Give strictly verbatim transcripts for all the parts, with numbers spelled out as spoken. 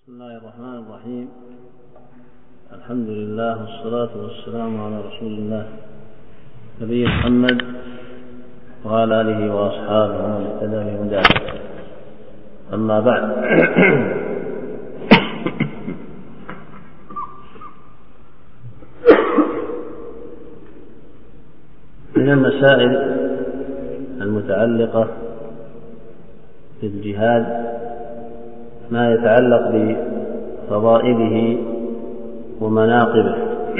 بسم الله الرحمن الرحيم. الحمد لله والصلاة والسلام على رسول الله نبي محمد وعلى آله وأصحابه ومن اهتدى بهداه. أما بعد، من المسائل المتعلقة بالجهاد ما يتعلق بفضائله ومناقبه.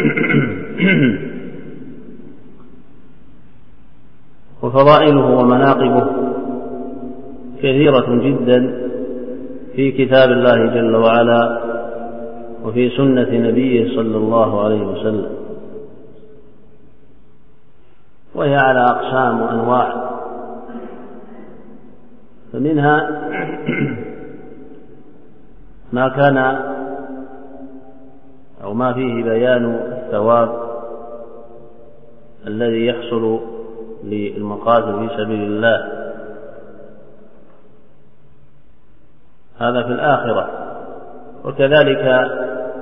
وفضائله ومناقبه كثيرة جدا في كتاب الله جل وعلا وفي سنة نبيه صلى الله عليه وسلم، وهي على أقسام وأنواع. فمنها ما كان أو ما فيه بيان الثواب الذي يحصل للمقاتل في سبيل الله، هذا في الآخرة. وكذلك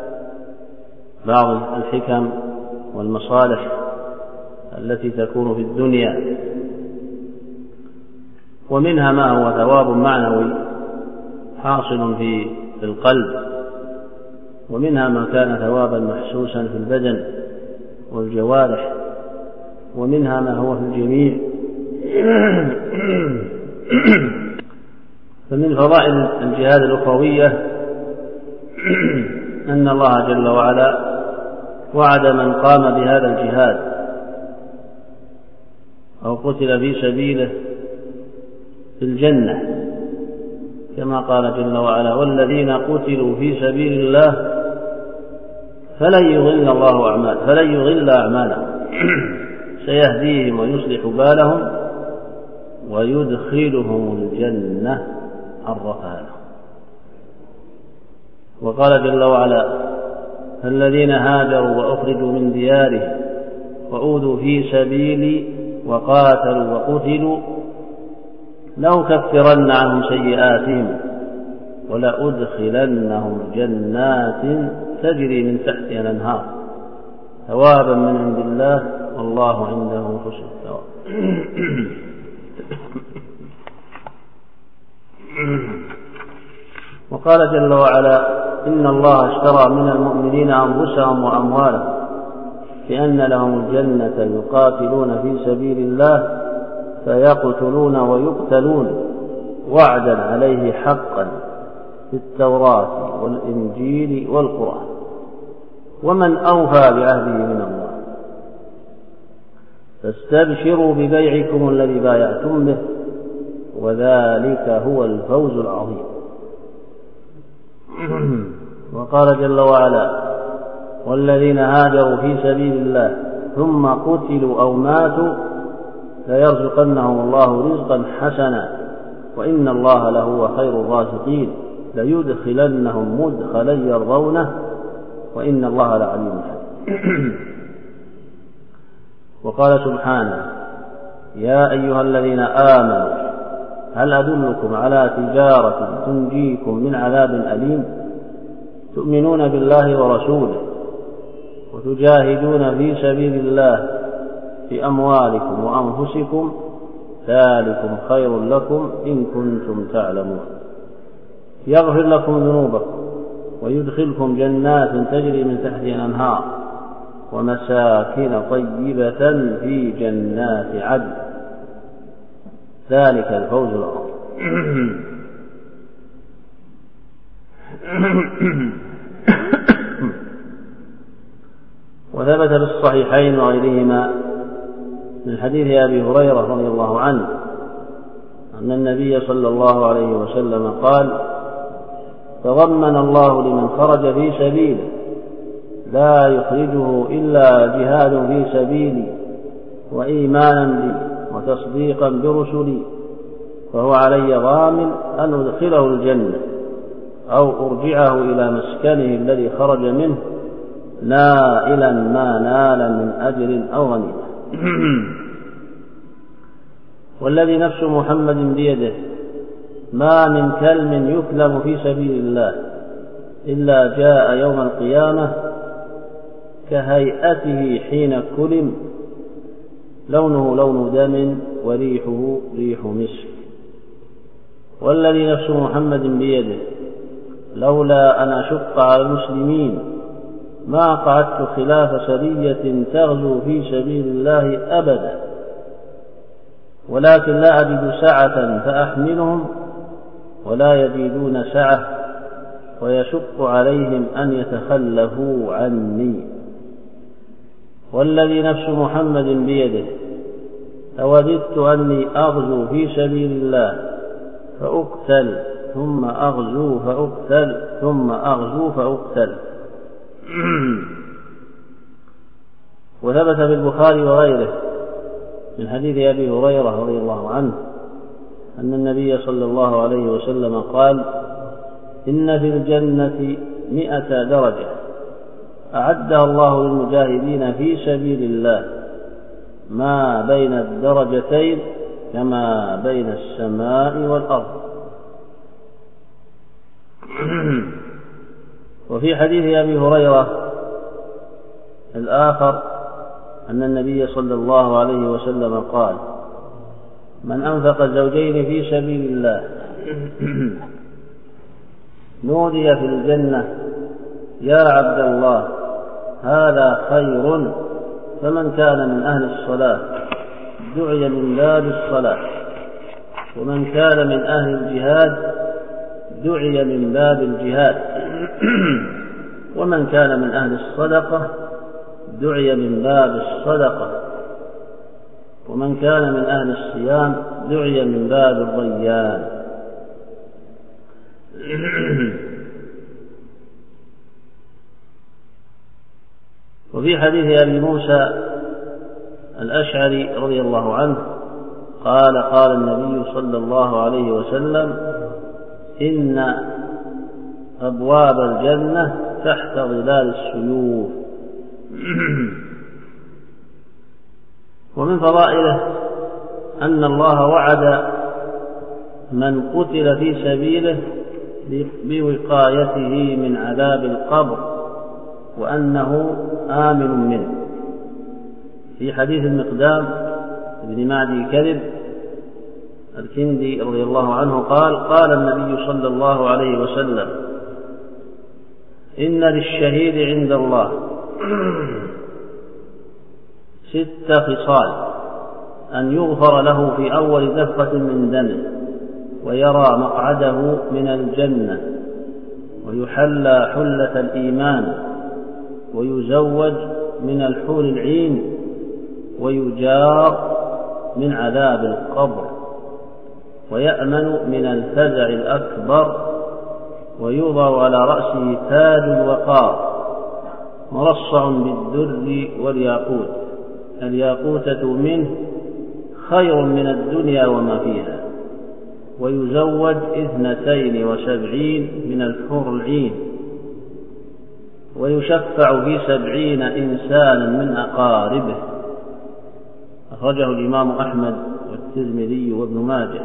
بعض الحكم والمصالح التي تكون في الدنيا، ومنها ما هو ثواب معنوي حاصل في القلب، ومنها ما كان ثوابا محسوسا في البدن والجوارح، ومنها ما هو في الجميع. فمن فضائل الجهاد الأخروية أن الله جل وعلا وعد من قام بهذا الجهاد أو قتل في سبيله في الجنة، كما قال جل وعلا: والذين قتلوا في سبيل الله فلن يضل الله أعمالهم فلن يضل أعمالهم سيهديهم ويصلح بالهم ويدخلهم الجنة عرفها لهم. وقال جل وعلا: الذين هاجروا وأخرجوا من ديارهم وأوذوا في سبيلي وقاتلوا وقتلوا لأكفرن عنهم سيئاتهم ولأدخلنهم جنات تجري من تحتها الأنهار ثوابا من عند الله والله عنده حسن الثواب. وقال جل وعلا: إن الله اشترى من المؤمنين أنفسهم وأموالهم بأن لهم الجنة يقاتلون في سبيل الله فيقتلون ويقتلون وعدا عليه حقا في التوراة والإنجيل والقرآن ومن أوفى بعهده من الله فاستبشروا ببيعكم الذي بايعتم به وذلك هو الفوز العظيم. وقال جل وعلا: والذين هاجروا في سبيل الله ثم قتلوا أو ماتوا ليرزقنهم الله رزقا حسنا وإن الله لهو خير الرازقين ليدخلنهم مدخلا يرضونه وإن الله لعليم حكيم. وقال سبحانه: يا أيها الذين آمنوا هل أدلكم على تجارة تنجيكم من عذاب أليم تؤمنون بالله ورسوله وتجاهدون في سبيل الله بأموالكم وأنفسكم ذلكم خير لكم إن كنتم تعلمون يغفر لكم ذنوبكم ويدخلكم جنات تجري من تحتها الأنهار ومساكن طيبة في جنات عدن ذلك الفوز العظيم. وثبت في الصحيحين وغيرهما من حديث أبي هريرة رضي الله عنه أن النبي صلى الله عليه وسلم قال: تضمن الله لمن خرج في سبيله لا يخرجه إلا جهاد في سبيلي وإيمانا بي وتصديقا برسلي فهو علي ضامن أن أدخله الجنة أو أرجعه إلى مسكنه الذي خرج منه نائلا ما نال من أجر أو غنيمة. والذي نفس محمد بيده ما من كلم يكلم في سبيل الله إلا جاء يوم القيامة كهيئته حين كلم، لونه لون دم وريحه ريح مسك. والذي نفس محمد بيده لولا أن أشق على المسلمين ما قعدت خلاف سرية تغزو في سبيل الله أبدا، ولكن لا أجد سعة فأحملهم ولا يجدون سعة ويشق عليهم أن يتخلفوا عني. والذي نفس محمد بيده لوددت أني أغزو في سبيل الله فأقتل ثم أغزو فأقتل ثم أغزو فأقتل. وثبت في البخاري وغيره من حديث أبي هريرة رضي الله عنه أن النبي صلى الله عليه وسلم قال: إن في الجنة مئة درجة أعدها الله للمجاهدين في سبيل الله ما بين الدرجتين كما بين السماء والأرض. وفي حديث أبي هريرة الآخر أن النبي صلى الله عليه وسلم قال: من أنفق الزوجين في سبيل الله نودي في الجنة يا عبد الله هذا خير، فمن كان من أهل الصلاة دعي من باب الصلاة، ومن كان من أهل الجهاد دعي من باب الجهاد، ومن كان من أهل الصدقة دعي من باب الصدقة، ومن كان من أهل الصيام دعي من باب الريان. وفي حديث أبي موسى الأشعري رضي الله عنه قال: قال النبي صلى الله عليه وسلم: إن أبواب الجنة تحت ظلال السيوف. ومن فضائله أن الله وعد من قتل في سبيله بوقايته من عذاب القبر وأنه آمن منه. في حديث المقدام بن معدي كذب الكندي رضي الله عنه قال: قال النبي صلى الله عليه وسلم: إن للشهيد عند الله ست خصال: أن يغفر له في أول دفقة من دمه، ويرى مقعده من الجنة، ويحلى حلة الإيمان، ويزوج من الحور العين، ويجار من عذاب القبر، ويأمن من الفزع الأكبر، ويوضع على رأسه تاج الوقار مرصع بالدر والياقوت، الياقوتة منه خير من الدنيا وما فيها، ويزوج اثنتين وسبعين من الحور العين، ويشفع في سبعين إنسانا من أقاربه. أخرجه الإمام أحمد والترمذي وابن ماجه.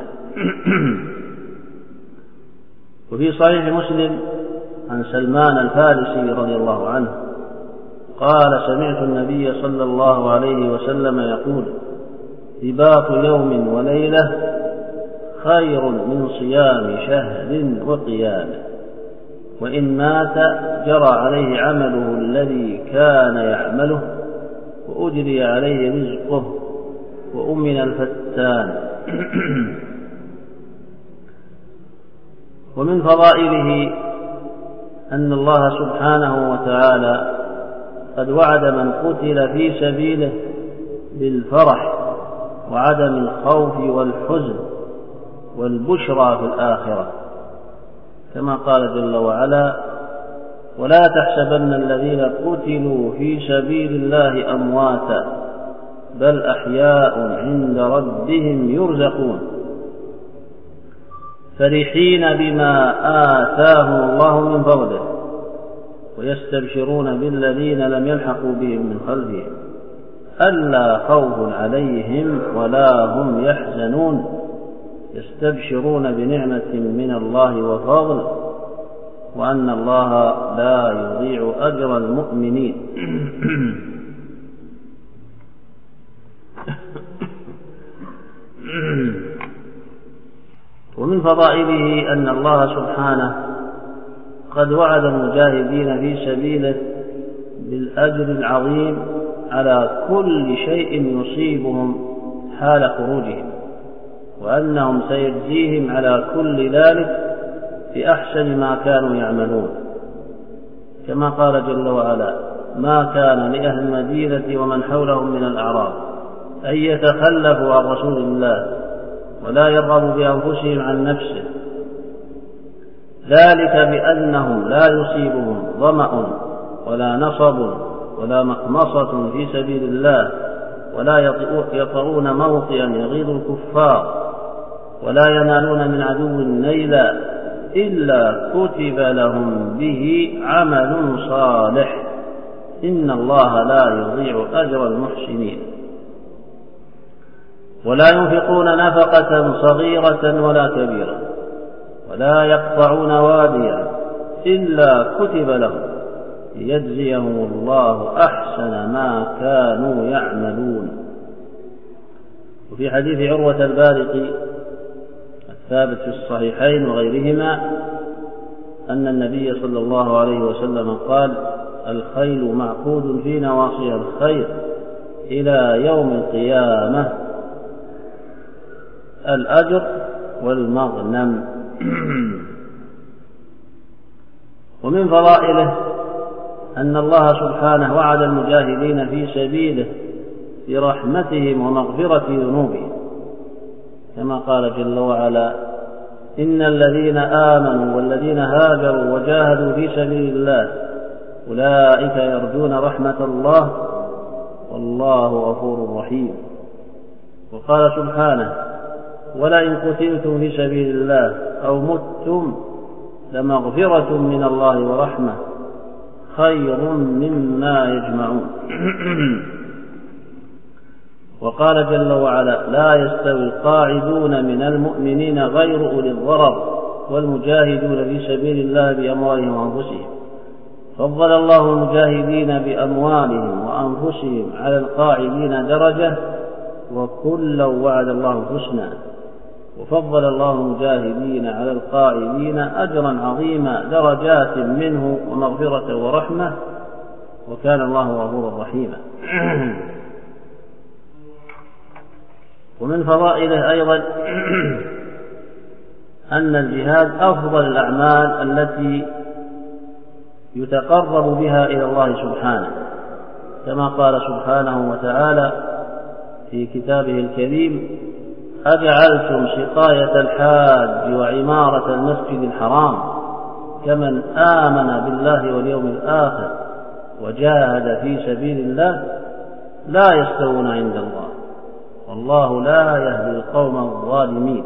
وفي صحيح مسلم عن سلمان الفارسي رضي الله عنه قال: سمعت النبي صلى الله عليه وسلم يقول: رباط يوم وليلة خير من صيام شهر وقيامه، وإن مات جرى عليه عمله الذي كان يعمله، وأجري عليه رزقه، وأمن الفتان. ومن فضائله أن الله سبحانه وتعالى قد وعد من قتل في سبيله بالفرح وعدم الخوف والحزن والبشرى في الآخرة، كما قال جل وعلا: ولا تحسبن الذين قتلوا في سبيل الله أمواتا بل أحياء عند ربهم يرزقون فرحين بما آتاهم الله من فضله ويستبشرون بالذين لم يلحقوا بهم من خلفهم ألا خوف عليهم ولا هم يحزنون يستبشرون بنعمة من الله وفضل وأن الله لا يضيع أجر المؤمنين. ومن فضائله أن الله سبحانه قد وعد المجاهدين في سبيله بالأجر العظيم على كل شيء يصيبهم حال خروجهم، وأنهم سيجزيهم على كل ذلك بأحسن ما كانوا يعملون، كما قال جل وعلا: ما كان لأهل المدينة ومن حولهم من الأعراب أن يتخلفوا عن رسول الله ولا يرغبوا بأنفسهم عن نفسه، ذلك بأنهم لا يصيبهم ظمأ ولا نصب ولا مخمصة في سبيل الله ولا يطؤون موطئا يغيظ الكفار ولا ينالون من عدو نيلا إلا كتب لهم به عمل صالح، إن الله لا يضيع أجر المحسنين. ولا ينفقون نفقة صغيرة ولا كبيرة ولا يقطعون واديا إلا كتب لهم ليجزيهم الله أحسن ما كانوا يعملون. وفي حديث عروة البارقي الثابت في الصحيحين وغيرهما أن النبي صلى الله عليه وسلم قال: الخيل معقود في نواصيها الخير إلى يوم القيامة، الأجر والمغنم. ومن فضائله أن الله سبحانه وعد المجاهدين في سبيله برحمتهم ومغفرة ذنوبهم، كما قال جل وعلا: إن الذين آمنوا والذين هاجروا وجاهدوا في سبيل الله أولئك يرجون رحمة الله والله غفور رحيم. وقال سبحانه: ولئن قتلتم في سبيل الله أو متم لمغفرة من الله ورحمة خير مما يجمعون. وقال جل وعلا: لا يستوي القاعدون من المؤمنين غير أولي الضرر والمجاهدون في سبيل الله بأموالهم وأنفسهم، فضل الله المجاهدين بأموالهم وأنفسهم على القاعدين درجة، وكلا وعد الله الحسنى، وفضل الله المجاهدين على القاعدين أجرا عظيما درجات منه ومغفرة ورحمة، وكان الله غفورا رحيما. ومن فضائله أيضا أن الجهاد أفضل الأعمال التي يتقرب بها إلى الله سبحانه، كما قال سبحانه وتعالى في كتابه الكريم: أجعلتم سقاية الحاج وعمارة المسجد الحرام كمن آمن بالله واليوم الآخر وجاهد في سبيل الله لا يستوون عند الله والله لا يهدي القوم الظالمين.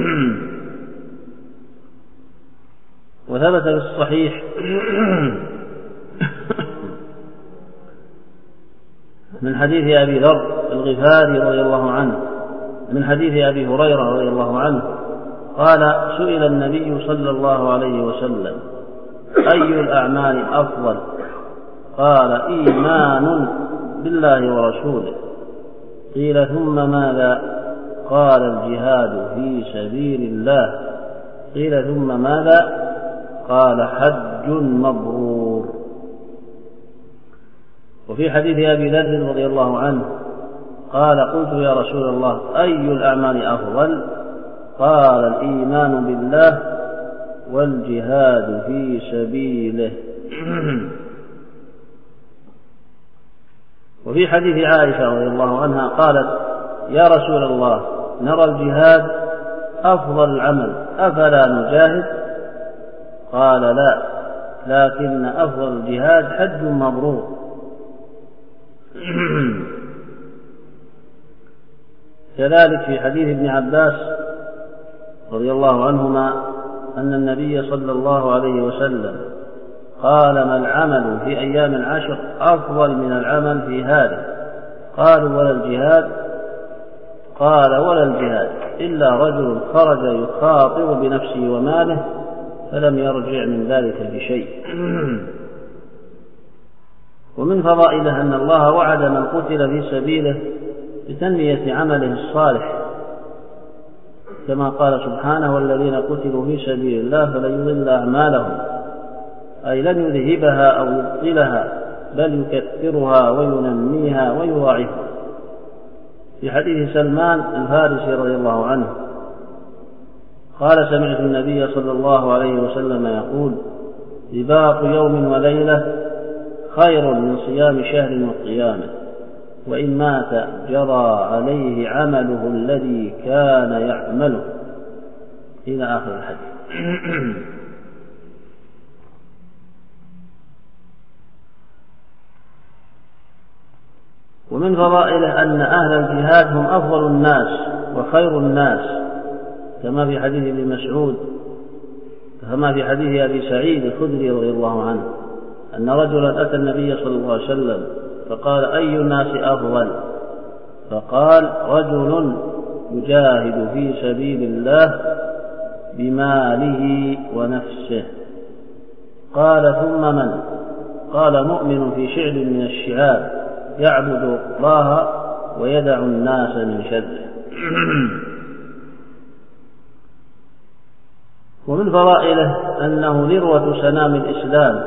وثبت في الصحيح من حديث أبي ذر الغفاري رضي الله عنه من حديث أبي هريرة رضي الله عنه قال: سئل النبي صلى الله عليه وسلم: أي الأعمال أفضل؟ قال: إيمان بالله ورسوله. قيل: ثم ماذا؟ قال: الجهاد في سبيل الله. قيل: ثم ماذا؟ قال: حج مبرور. وفي حديث أبي ذر رضي الله عنه قال: قلت يا رسول الله أي الأعمال أفضل؟ قال: الإيمان بالله والجهاد في سبيله. وفي حديث عائشة رضي الله عنها قالت: يا رسول الله نرى الجهاد أفضل العمل أفلا نجاهد؟ قال: لا، لكن أفضل الجهاد حج مبرور. كذلك في حديث ابن عباس رضي الله عنهما أن النبي صلى الله عليه وسلم قال: ما العمل في أيام العشر أفضل من العمل في هذه؟ قالوا: ولا الجهاد؟ قال: ولا الجهاد إلا رجل خرج يخاطر بنفسه وماله فلم يرجع من ذلك بشيء. ومن فضائله أن الله وعد من قتل في سبيله بتنمية عمله الصالح، كما قال سبحانه: والذين قتلوا في سبيل الله فلن يضل أعمالهم، أي لن يذهبها أو يبطلها بل يكثرها وينميها ويضاعفها. في حديث سلمان الفارسي رضي الله عنه قال: سمعت النبي صلى الله عليه وسلم يقول: رباط يوم وليلة خير من صيام شهر وقيامه، وإن مات جرى عليه عمله الذي كان يعمله، إلى آخر الحديث. ومن فضائله أن أهل الجهاد هم أفضل الناس وخير الناس، كما في حديث ابن مسعود كما في حديث أبي سعيد الخدري رضي الله عنه أن رجلا أتى النبي صلى الله عليه وسلم فقال: أي الناس أفضل؟ فقال: رجل يجاهد في سبيل الله بماله ونفسه. قال: ثم من؟ قال: مؤمن في شعب من الشعاب يعبد الله ويدع الناس من شره. ومن فضائله أنه ذروة سنام الإسلام،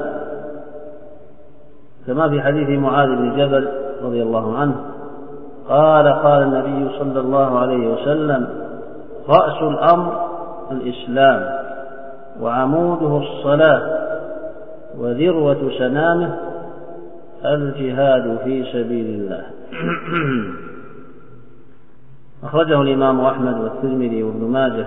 كما في حديث معاذ بن جبل رضي الله عنه قال: قال النبي صلى الله عليه وسلم: رأس الأمر الإسلام، وعموده الصلاة، وذروة سنامه الجهاد في سبيل الله. أخرجه الإمام أحمد والترمذي وابن ماجه.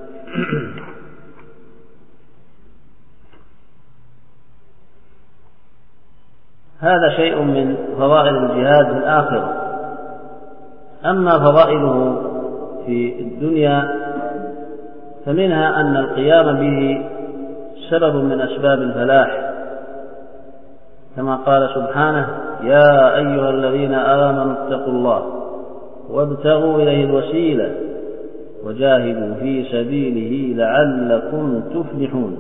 هذا شيء من فضائل الجهاد في الآخرة. أما فضائله في الدنيا فمنها أن القيام به سبب من أسباب الفلاح، كما قال سبحانه: يا أيها الذين آمنوا اتقوا الله وابتغوا إليه الوسيلة وجاهدوا في سبيله لعلكم تفلحون.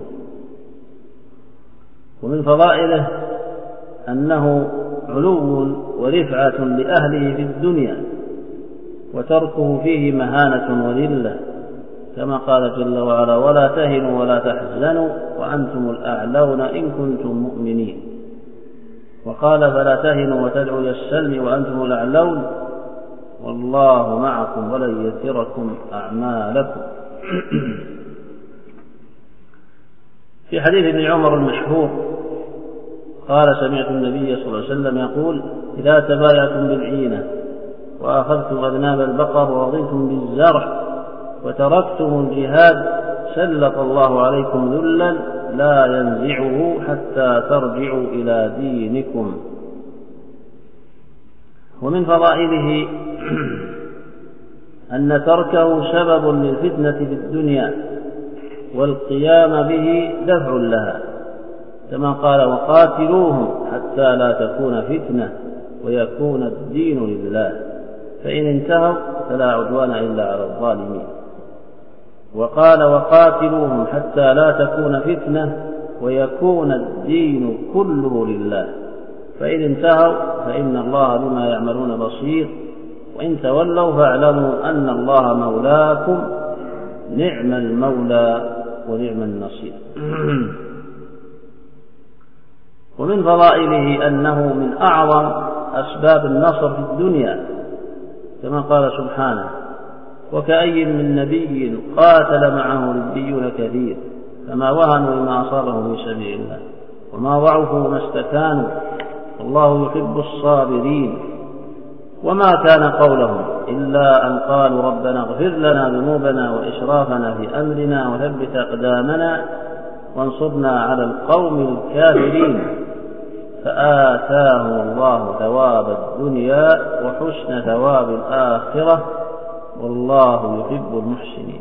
ومن فضائله أنه علو ورفعة لأهله في الدنيا، وتركه فيه مهانة وذلة، كما قال جل وعلا: ولا تهنوا ولا تحزنوا وأنتم الأعلون إن كنتم مؤمنين. وقال: فلا تهنوا وتدعوا إلى السلم وأنتم الأعلون والله معكم ولن يتركم أعمالكم. في حديث ابن عمر المشهور قال: سمعت النبي صلى الله عليه وسلم يقول: إذا تبايعتم بالعينة وأخذتم أذناب البقر ورضيتم بالزرع وتركتم الجهاد سلط الله عليكم ذلا لا ينزعه حتى ترجعوا إلى دينكم. ومن فضائله أن تركه سبب للفتنة في الدنيا والقيام به دفع لها، كما قال: وقاتلوهم حتى لا تكون فتنة ويكون الدين لله، فإن انتهوا فلا عدوان إلا على الظالمين. وقال: وقاتلوهم حتى لا تكون فتنة ويكون الدين كله لله، فإن انتهوا فإن الله بما يعملون بصير، وإن تولوا فاعلموا أن الله مولاكم نعم المولى ونعم النصير. ومن فضائله أنه من أعظم أسباب النصر في الدنيا، كما قال سبحانه: وكأي من نبي قاتل معه ربيون كثير فما وهنوا لما أصابهم في سبيل الله وما ضعفوا وما استكانوا والله يحب الصابرين. وما كان قولهم إلا أن قالوا ربنا اغفر لنا ذنوبنا وإسرافنا في أمرنا وثبت أقدامنا وانصرنا على القوم الكافرين، فآتاهم الله ثواب الدنيا وحسن ثواب الآخرة والله يحب المحسنين.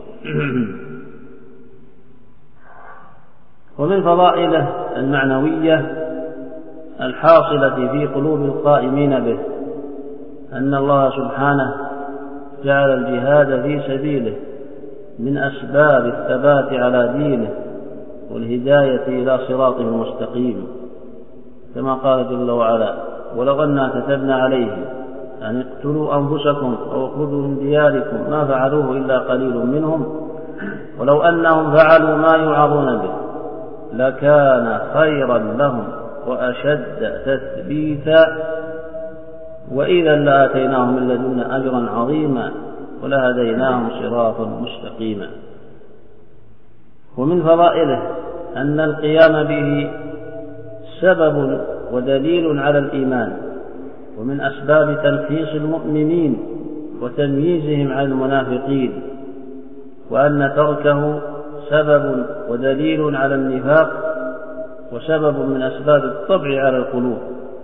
ومن فضائله المعنوية الحاصلة في قلوب القائمين به أن الله سبحانه جعل الجهاد في سبيله من أسباب الثبات على دينه والهداية إلى صراط مستقيم، كما قال جل وعلا: ولو أنا كتبنا عليهم أن اقتلوا أنفسكم أو اخرجوا من دياركم ما فعلوه إلا قليل منهم ولو أنهم فعلوا ما يوعظون به لكان خيرا لهم وأشد تثبيتا وإذا لآتيناهم من لدنا أجرا عظيما ولهديناهم صراطا مستقيما. ومن فضائله أن القيام به سبب ودليل على الإيمان، ومن أسباب تلخيص المؤمنين وتمييزهم عن المنافقين، وأن تركه سبب ودليل على النفاق وسبب من أسباب الطبع على القلوب.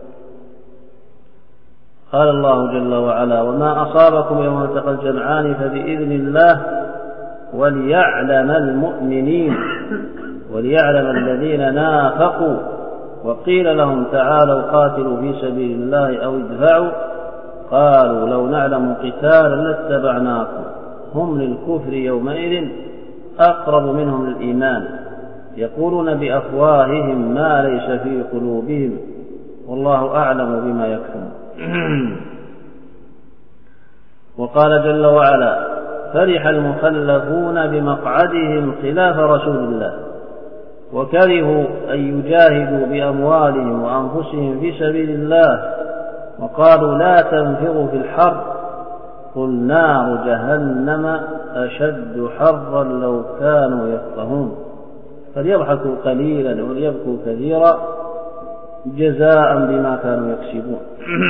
قال الله جل وعلا: وما أصابكم يوم التقى الجمعان فبإذن الله وليعلم المؤمنين وليعلم الذين نافقوا وقيل لهم تعالوا قاتلوا في سبيل الله أو ادفعوا قالوا لو نعلم قتالا لاتبعناكم هم للكفر يومئذ أقرب منهم للإيمان يقولون بأفواههم ما ليس في قلوبهم والله أعلم بما يكتمون. وقال جل وعلا: فرح المخلفون بمقعدهم خلاف رسول الله وكرهوا أن يجاهدوا بأموالهم وأنفسهم في سبيل الله وقالوا لا تنفروا في الحر قل نار جهنم أشد حرا لو كانوا يفقهون فليضحكوا قليلا وليبكوا كثيرا جزاء بما كانوا يكسبون.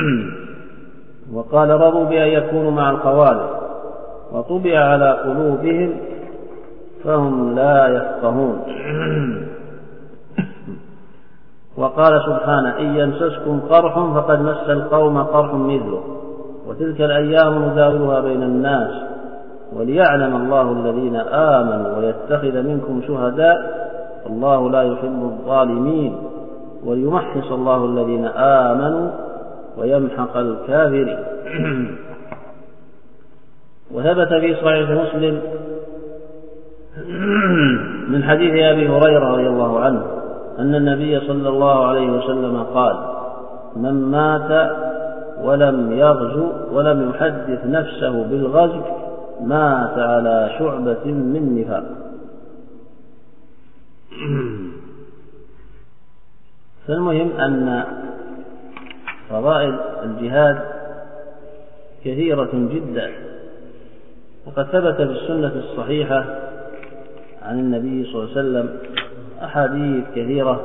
وقال: رضوا بأن يكونوا مع الخوالف وطبع على قلوبهم فهم لا يفقهون. وقال سبحانه: إن يمسسكم قرح فقد مس القوم قرح مثله وتلك الأيام نداولها بين الناس وليعلم الله الذين آمنوا ويتخذ منكم شهداء والله لا يحب الظالمين وليمحص الله الذين آمنوا ويمحق الكافرين. وثبت في صحيح مسلم من حديث أبي هريرة رضي الله عنه أن النبي صلى الله عليه وسلم قال: من مات ولم يغزو ولم يحدث نفسه بالغزو مات على شعبة من نفاق. فالمهم أن فضائل الجهاد كثيرة جدا، وقد ثبت في السنة الصحيحة عن النبي صلى الله عليه وسلم أحاديث كثيرة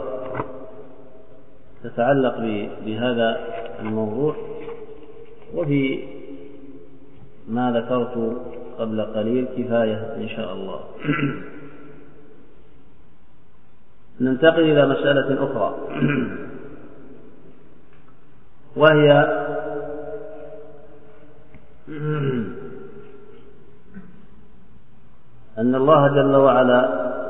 تتعلق بهذا الموضوع، وفي ما ذكرت قبل قليل كفاية إن شاء الله. ننتقل إلى مسألة أخرى، وهي أن الله جل وعلا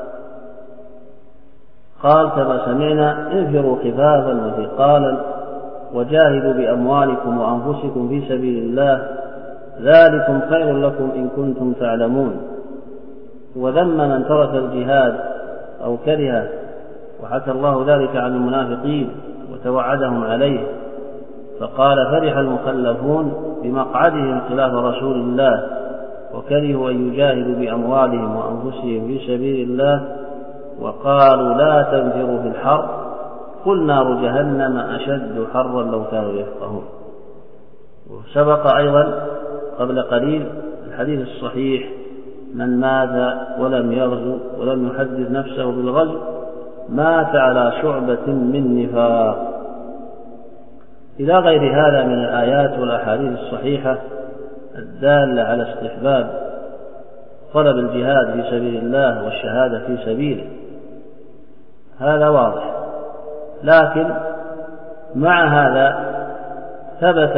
قال كما سمعنا: انفروا خفافا وثقالا وجاهدوا بأموالكم وأنفسكم في سبيل الله ذلكم خير لكم إن كنتم تعلمون. وذم من ترك الجهاد أو كرهه، وحكى الله ذلك عن المنافقين وتوعدهم عليه فقال: فرح المخلفون بمقعدهم خلاف رسول الله وكرهوا أن يجاهدوا بأموالهم وأنفسهم في سبيل الله وقالوا لا تنفروا في الحر قل نار جهنم أشد حرا لو كانوا يفقهون. وسبق أيضا قبل قليل الحديث الصحيح: من مات ولم يغزو ولم يحدث نفسه بالغزو مات على شعبة من نفاق، إلى غير هذا من الآيات والأحاديث الصحيحة الدالة على استحباب طلب الجهاد في سبيل الله والشهادة في سبيله. هذا واضح، لكن مع هذا ثبت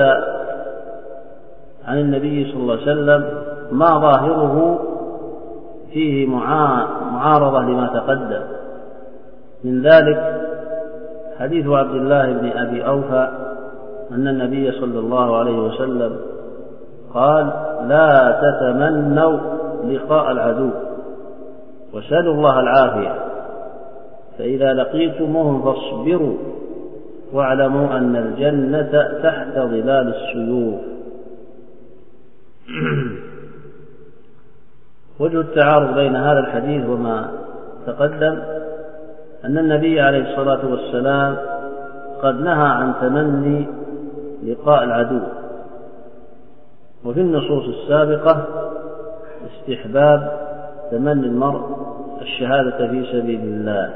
عن النبي صلى الله عليه وسلم ما ظاهره فيه معارضة لما تقدم، من ذلك حديث عبد الله بن أبي أوفى أن النبي صلى الله عليه وسلم قال: لا تتمنوا لقاء العدو وسألوا الله العافية فإذا لقيتموهم فاصبروا واعلموا أن الجنة تحت ظلال السيوف. وجه التعارض بين هذا الحديث وما تقدم أن النبي عليه الصلاة والسلام قد نهى عن تمني لقاء العدو، وفي النصوص السابقة استحباب تمني المرء الشهادة في سبيل الله.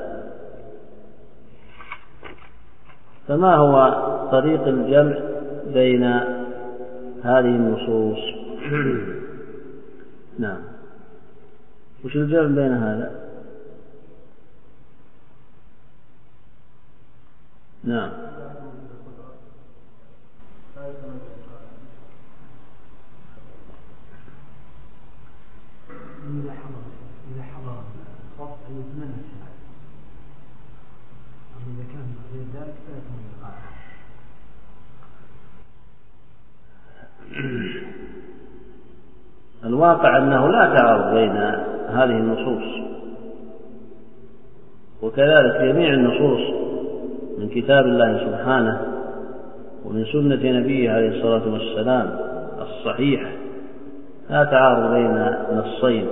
فما هو طريق الجمع بين هذه النصوص؟ نعم، وش الجمع بين هذا؟ نعم، إذا حضر إذا حضر الخوف أن يتمنى الشهادة، أما إذا كان غير ذلك فلا يتمنى القاعدة. الواقع أنه لا تعارض بين هذه النصوص، وكذلك جميع النصوص من كتاب الله سبحانه ومن سنة نبيه عليه الصلاة والسلام الصحيحة لا تعارض بين نصين.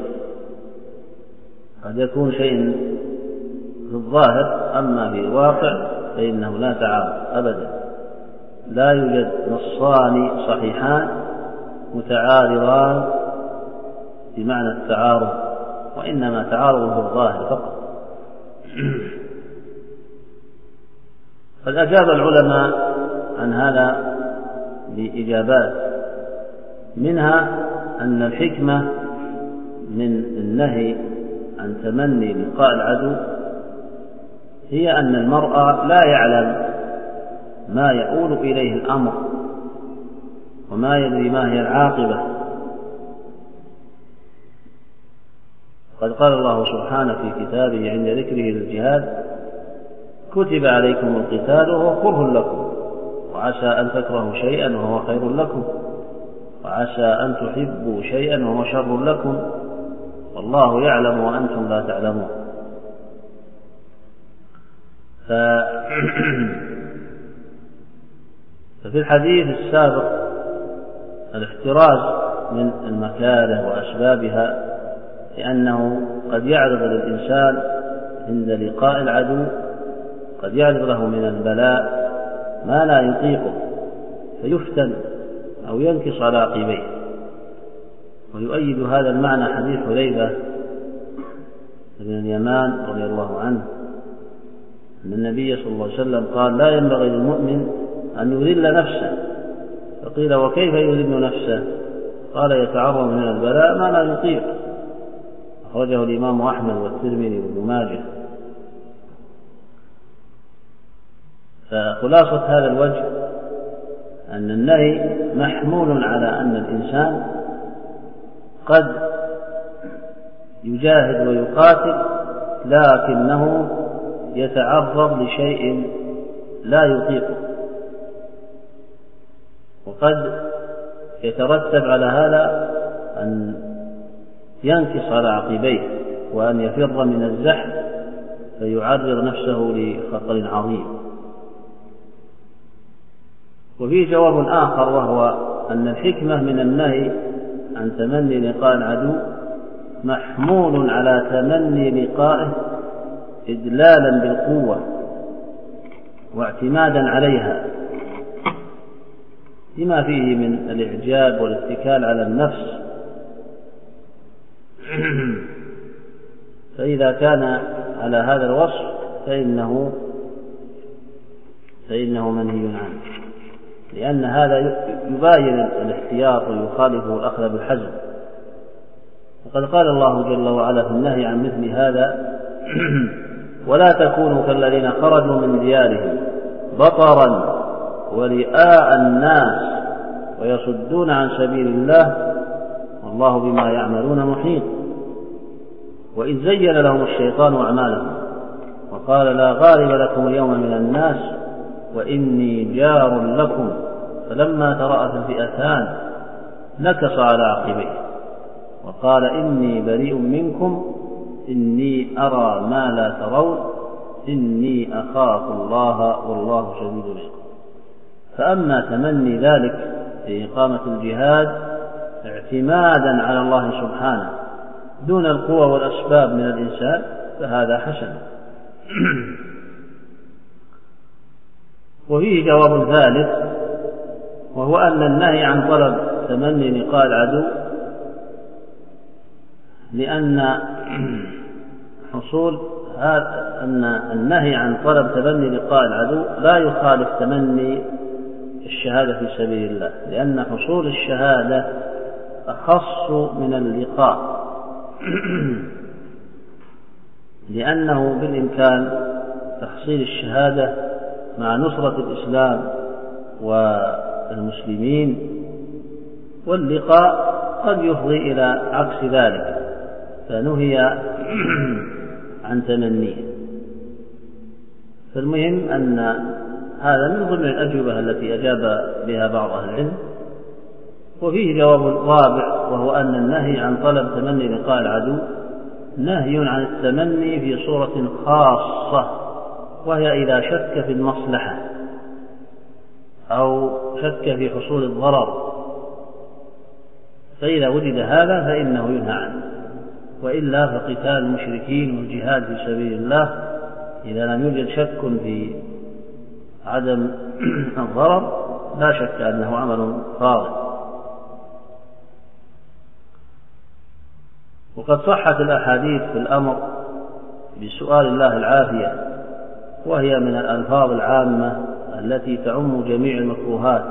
قد يكون شيء في الظاهر، أما في الواقع فإنه لا تعارض أبدا. لا يوجد نصان صحيحان متعارضان بمعنى التعارض، وإنما تعارض في الظاهر فقط. قد أجاب العلماء عن هذا بإجابات، منها أن الحكمة من النهي عن تمني لقاء العدو هي أن المرء لا يعلم ما يؤول إليه الأمر وما يدري ما هي العاقبة. قد قال الله سبحانه في كتابه عند ذكره للجهاد: كتب عليكم القتال وهو كره لكم وعسى أن تكرهوا شيئا وهو خير لكم وعسى أن تحبوا شيئا وهو شر لكم والله يعلم وأنتم لا تعلمون. ففي الحديث السابق الاحتراز من المكاره وأسبابها، لأنه قد يعرض للإنسان عند لقاء العدو، قد يعرض له من البلاء ما لا يطيقه فيفتن أو ينكص على عقبيه. ويؤيد هذا المعنى حديث حذيفة بن اليمان رضي الله عنه أن النبي صلى الله عليه وسلم قال: لا ينبغي للمؤمن أن يذل نفسه. فقيل: وكيف يذل نفسه؟ قال: يتعرض من البلاء ما لا يطيق. أخرجه الإمام أحمد والترمذي وابن ماجه. فخلاصة هذا الوجه أن النهي محمول على أن الإنسان قد يجاهد ويقاتل لكنه يتعرض لشيء لا يطيقه، وقد يترتب على هذا أن ينكص على عقبيه وأن يفر من الزحف فيعرض نفسه لخطر عظيم. وفيه جواب آخر، وهو أن الحكمة من النهي عن تمني لقاء العدو محمول على تمني لقائه إدلالا بالقوة واعتمادا عليها، لما فيه من الإعجاب والاتكال على النفس. فإذا كان على هذا الوصف فإنه فإنه منهي عنه، لأن هذا يباين الاحتياط ويخالفه الأخذ بالحزم. وقد قال الله جل وعلا في النهي عن مثل هذا: ولا تكونوا كالذين خرجوا من ديارهم بطرا ورئاء الناس ويصدون عن سبيل الله والله بما يعملون محيط. وإذ زين لهم الشيطان أعمالهم وقال: لا غالب لكم اليوم من الناس وإني جار لكم فلما ترأت الفئتان نكص على عقبيه وقال: إني بريء منكم إني أرى ما لا ترون إني أخاف الله والله شديد العقاب. فأما تمني ذلك في إقامة الجهاد اعتمادا على الله سبحانه دون القوى والأسباب من الإنسان فهذا حسن. وفيه جواب ثالث، وهو أن النهي عن طلب تمني لقاء العدو لأن حصول هذا أن النهي عن طلب تمني لقاء العدو لا يخالف تمني الشهادة في سبيل الله، لأن حصول الشهادة أخص من اللقاء، لأنه بالإمكان تحصيل الشهادة مع نصرة الإسلام والمسلمين، واللقاء قد يفضي إلى عكس ذلك فنهي عن تمنيه. فالمهم أن هذا من ضمن الأجوبة التي أجاب بها بعض أهل العلم. وفيه جواب رابع، وهو أن النهي عن طلب تمني لقاء العدو نهي عن التمني في صورة خاصة، وهي إذا شك في المصلحة أو شك في حصول الضرر، فإذا وجد هذا فإنه ينهى عنه. وإلا فقتال المشركين والجهاد في سبيل الله إذا لم يوجد شك في عدم الضرر لا شك أنه عمل فاضل. وقد صحت الأحاديث في الأمر بسؤال الله العافية، وهي من الألفاظ العامة التي تعم جميع المكروهات،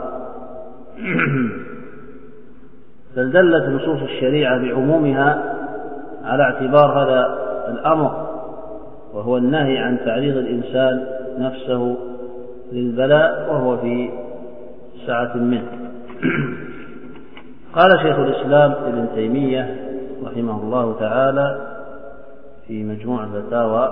بل دلت نصوص الشريعة بعمومها على اعتبار هذا الأمر، وهو النهي عن تعريض الإنسان نفسه للبلاء وهو في سعة منه. قال شيخ الإسلام ابن تيمية رحمه الله تعالى في مجموع الفتاوى: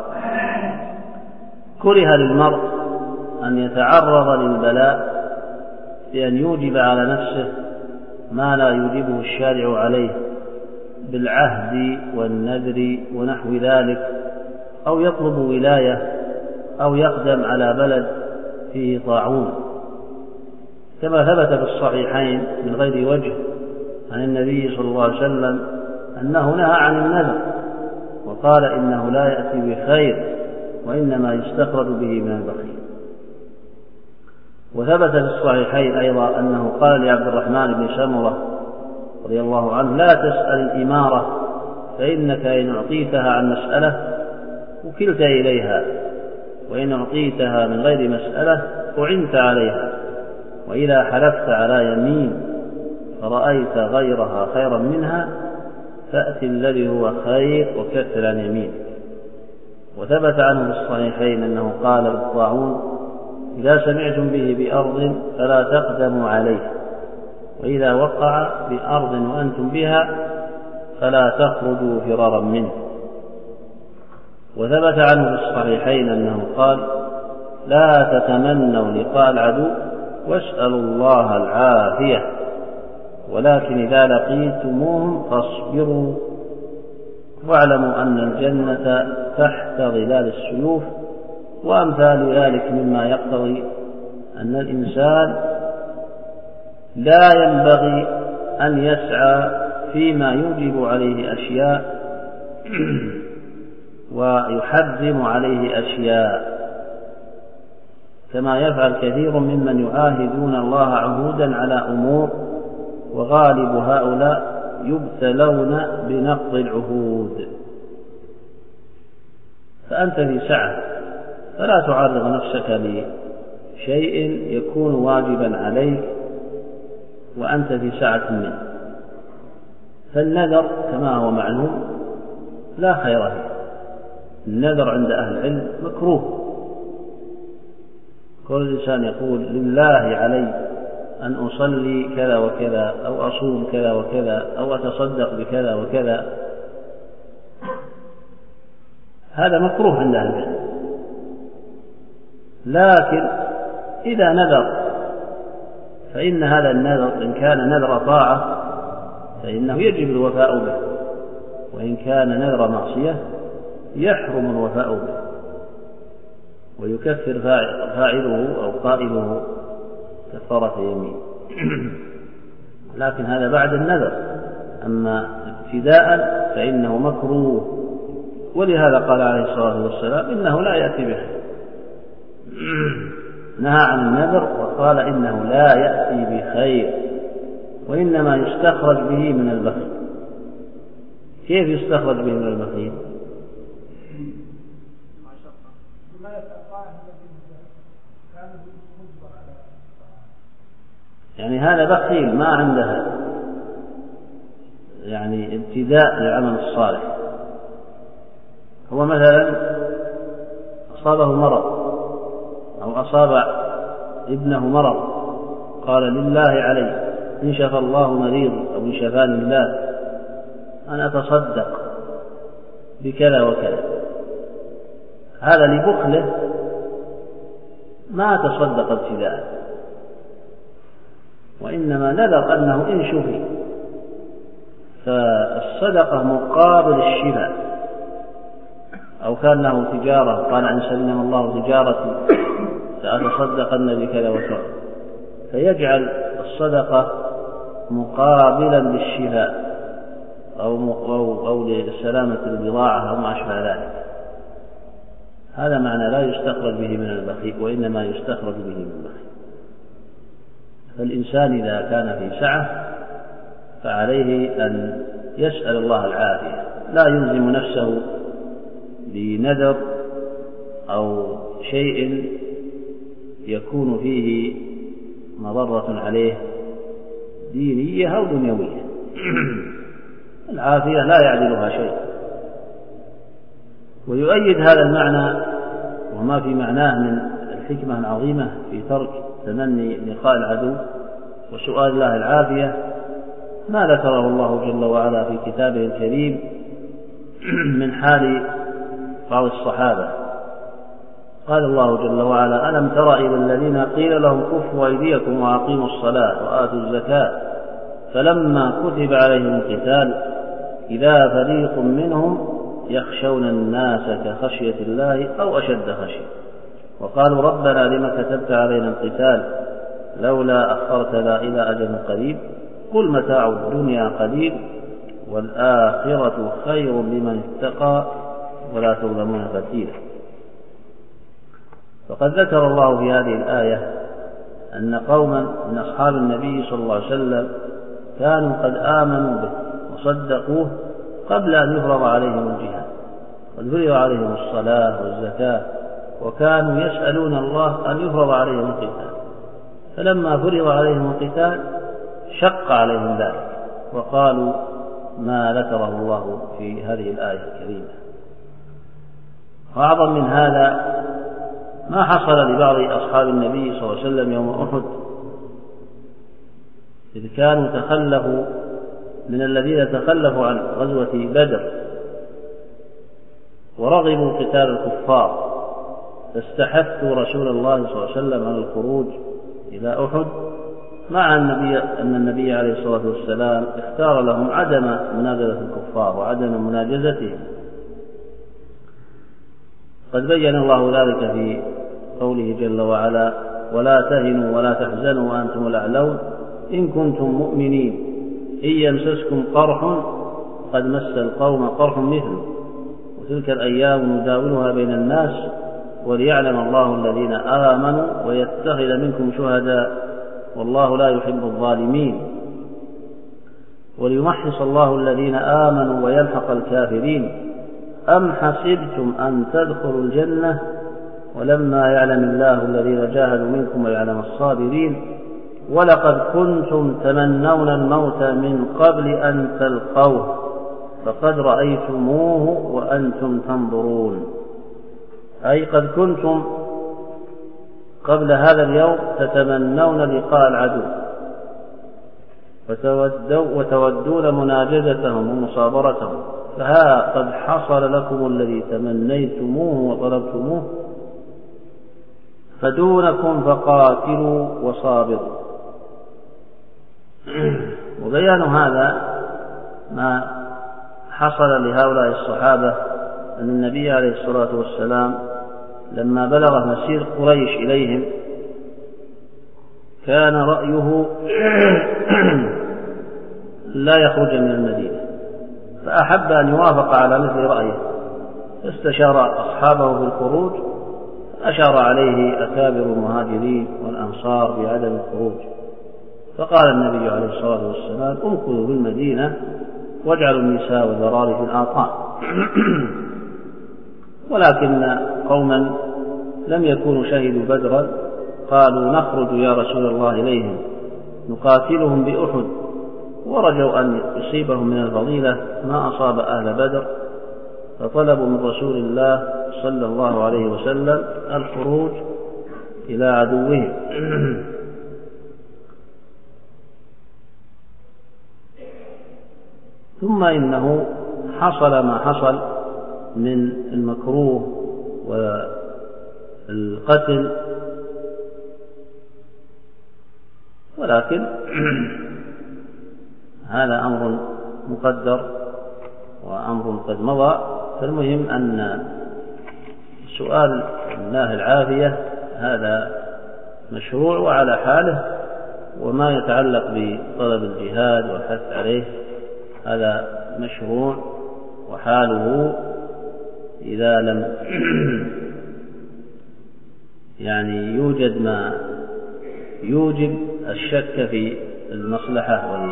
كره للمرء أن يتعرض للبلاء بأن يوجب على نفسه ما لا يوجبه الشارع عليه بالعهد والنذر ونحو ذلك، أو يطلب ولاية، أو يقدم على بلد فيه طاعون، كما ثبت في الصحيحين من غير وجه عن النبي صلى الله عليه وسلم أنه نهى عن النذر وقال إنه لا يأتي بخير وإنما يستخرج به من البخيل. وثبت في الصحيحين أيضا أنه قال لعبد الرحمن بن سمرة رضي الله عنه: لا تسأل الإمارة فإنك إن أعطيتها عن مسألة وكلت إليها، وإن أعطيتها من غير مسألة أعنت عليها، وإذا حلفت على يمين فرأيت غيرها خيرا منها فأت الذي هو خير وكثر عن يمينك. وثبت عنه في الصحيحين أنه قال للطاعون: إذا سمعتم به بأرض فلا تقدموا عليه، وإذا وقع بأرض وأنتم بها فلا تخرجوا فرارا منه. وثبت عنه في الصحيحين أنه قال: لا تتمنوا لقاء العدو واسألوا الله العافية، ولكن إذا لقيتموهم فاصبروا، واعلموا أن الجنة تحت ظلال السيوف. وأمثال ذلك مما يقتضي أن الإنسان لا ينبغي أن يسعى فيما يوجب عليه أشياء ويحرم عليه أشياء، كما يفعل كثير ممن يعاهدون الله عهودا على أمور، وغالب هؤلاء يبتلون بنقض العهود. فأنت في سعة فلا تعرض نفسك لشيء يكون واجبا عليك وأنت في سعة منه. فالنذر كما هو معلوم لا خير فيه، النذر عند أهل العلم مكروه. كل إنسان يقول: لله علي أن أصلي كذا وكذا، أو أصوم كذا وكذا، أو أتصدق بكذا وكذا، هذا مكروه عند أهل العلم. لكن إذا نذر فإن هذا النذر إن كان نذر طاعة فإنه يجب الوفاء به، وإن كان نذر معصية يحرم الوفاء به. ويكفر فاعله أو قائله كفارة يمين. لكن هذا بعد النذر، أما ابتداء فإنه مكروه، ولهذا قال عليه الصلاة والسلام إنه لا يأتي بخير، نهى عن النذر وقال إنه لا يأتي بخير وإنما يستخرج به من البخيل. كيف يستخرج به من البخيل؟ يعني هذا بخيل ما عندها يعني ابتداء للعمل الصالح. هو مثلا أصابه مرض أو أصاب ابنه مرض، قال لله علي إن شفى الله مريضي أو إن شفاني الله أن أتصدق بكذا وكذا. هذا لبخله ما تصدق ابتداء، وإنما نذر أنه إن شفي، فالصدقة مقابل الشفاء. أو كان له تجارة قال إن سلم الله تجارتي سأتصدقن بكذا وكذا، فيجعل الصدقة مقابلا للشفاء أو, أو, أو لسلامة البضاعة أو ما أشبه ذلك. هذا معنى لا يستخرج به من البخيل وإنما يستخرج به من البخيل. فالإنسان إذا كان في سعة فعليه أن يسأل الله العافية، لا يلزم نفسه بنذر أو شيء يكون فيه مضرة عليه دينية أو دنيوية. العافية لا يعدلها شيء. ويؤيد هذا المعنى وما في معناه من الحكمة العظيمة في ترك تمني لقاء العدو وسؤال الله العافية ما ذكره الله جل وعلا في كتابه الكريم من حال بعض الصحابة. قال الله جل وعلا ألم تر إلى الذين قيل لهم كفوا أيديكم وأقيموا الصلاة وآتوا الزكاة فلما كتب عليهم القتال إذا فريق منهم يخشون الناس كخشية الله أو أشد خشية وقالوا ربنا لما كتبت علينا القتال لولا أخرتنا إلى أجل قريب قل متاع الدنيا قليل والآخرة خير لمن اتقى ولا تظلمون فتيلا. فقد ذكر الله في هذه الآية أن قوما من أصحاب النبي صلى الله عليه وسلم كانوا قد آمنوا به وصدقوه قبل أن يفرض عليهم الجهاد، قد فرض عليهم الصلاة والزكاة وكانوا يسألون الله أن يفرض عليهم القتال، فلما فرض عليهم القتال شق عليهم ذلك وقالوا ما ذكره الله في هذه الآية الكريمة. وأعظم من هذا ما حصل لبعض أصحاب النبي صلى الله عليه وسلم يوم أحد، إذ كانوا تخلفوا من الذين تخلفوا عن غزوة بدر ورغبوا قتال الكفار، فاستحثوا رسول الله صلى الله عليه وسلم على الخروج إلى أحد، مع النبي أن النبي عليه الصلاة والسلام اختار لهم عدم منازلة الكفار وعدم مناجزتهم. قد بين الله ذلك في قوله جل وعلا ولا تهنوا ولا تحزنوا وأنتم الأعلون إن كنتم مؤمنين إن يمسسكم قرح قد مس القوم قرح مثله وتلك الأيام نداولها بين الناس وليعلم الله الذين آمنوا ويتخذ منكم شهداء والله لا يحب الظالمين وليمحص الله الذين آمنوا ويمحق الكافرين أم حسبتم أن تدخلوا الجنة ولما يعلم الله الذين جاهدوا منكم ويعلم الصابرين ولقد كنتم تمنون الموت من قبل أن تلقوه فقد رأيتموه وأنتم تنظرون، أي قد كنتم قبل هذا اليوم تتمنون لقاء العدو وتودون مناجزتهم ومصابرتهم، فها قد حصل لكم الذي تمنيتموه وطلبتموه فدونكم فقاتلوا وصابروا. وبيان هذا ما حصل لهؤلاء الصحابة أن النبي عليه الصلاة والسلام لما بلغ مسير قريش إليهم كان رأيه لا يخرج من المدينة، فأحب أن يوافق على مثل رأيه، فاستشار أصحابه بالخروج، أشار عليه أكابر المهاجرين والأنصار بعدم الخروج، فقال النبي عليه الصلاة والسلام: امكثوا بالمدينة واجعلوا النساء والذراري في الآطان. ولكن قوما لم يكونوا شهدوا بدرا قالوا: نخرج يا رسول الله إليهم نقاتلهم بأحد، ورجوا أن يصيبهم من الفضيلة ما أصاب أهل بدر، فطلبوا من رسول الله صلى الله عليه وسلم الخروج إلى عدوهم. ثم إنه حصل ما حصل من المكروه والقتل، ولكن هذا أمر مقدر وأمر قد مضى. فالمهم أن سؤال الله العافية هذا مشروع وعلى حاله، وما يتعلق بطلب الجهاد والحث عليه هذا مشروع وحاله إذا لم يعني يوجد ما يوجب الشك في المصلحة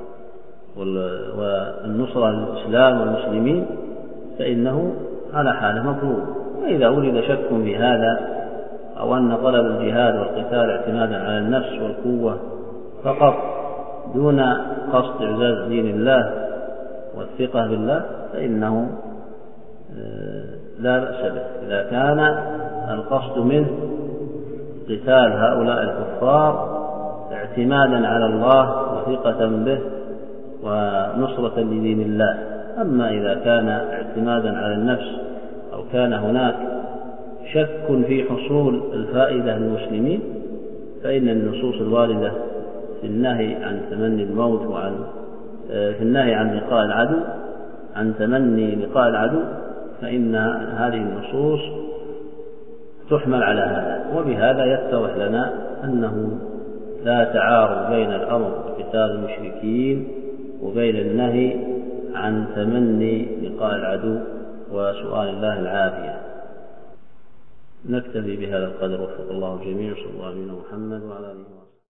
والنصرة للإسلام والمسلمين فإنه على حاله مطلوب. وإذا وجد شك في هذا أو أن طلب الجهاد والقتال اعتمادا على النفس والقوة فقط دون قصد إعزاز دين الله والثقة بالله فإنه لا بأس به. إذا كان القصد منه قتال هؤلاء الكفار اعتمادا على الله وثقة به ونصرة لدين الله. أما إذا كان اعتمادا على النفس أو كان هناك شك في حصول الفائدة للمسلمين فإن النصوص الواردة في النهي عن تمني الموت وعن في النهي عن لقاء العدو عن تمني لقاء العدو فإن هذه النصوص تحمل على هذا. وبهذا يتضح لنا أنه لا تعارض بين الأمر بقتال المشركين وبين النهي عن تمني لقاء العدو وسؤال الله العافية. نكتفي بهذا القدر، وفق الله الجميع. صلى الله عليه وسلم محمد وعلى آله